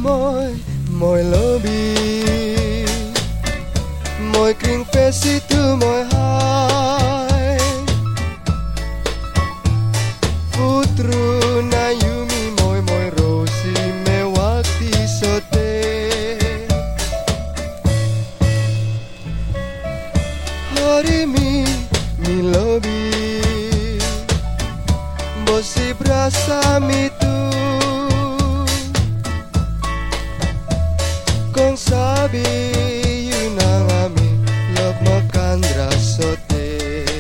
moi lobi moi kring pesi tu moi hai putru na yumi moi rosi me wakti sote hari mi lobi bosi brasa mi tu kong sabi yunangami love makan rasote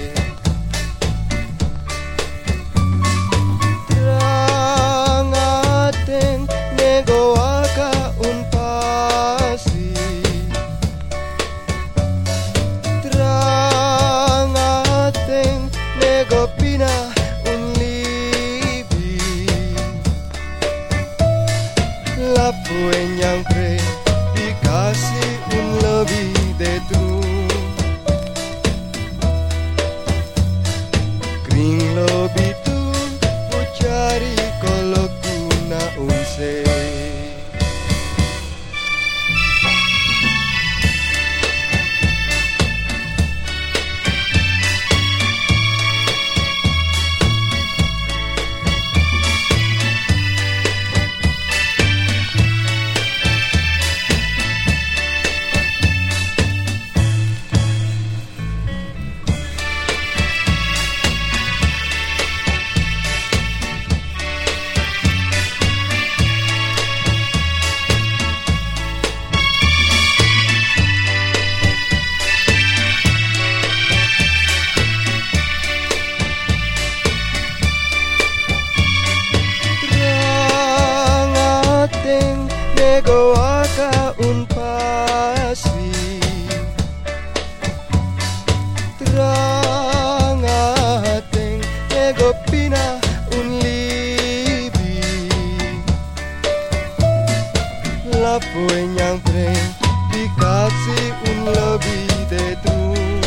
trang ateng nego aka unpasi trang ateng nego pina unlibi lapu enyang pre dikasih un lebih de tu kring lebih tu ku cari kalau guna unse nego aka unpasi trang ateng nego pina unlibi lapu enyang preng dikasih un lebih de tu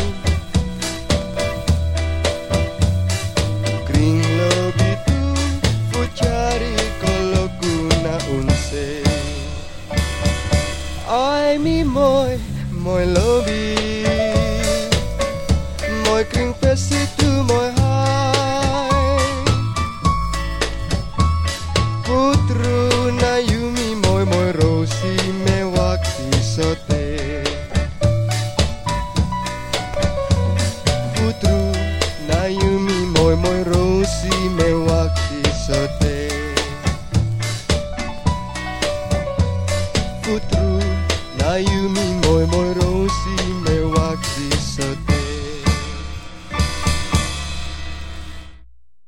kring lebih tu ku cari kalau guna unse ai mi moi lobi moi kring pesi tu moi hai putru na yumi moi rosi me wakti sote putru na yumi moi rosi me wakti sote putru na yumi moi rosi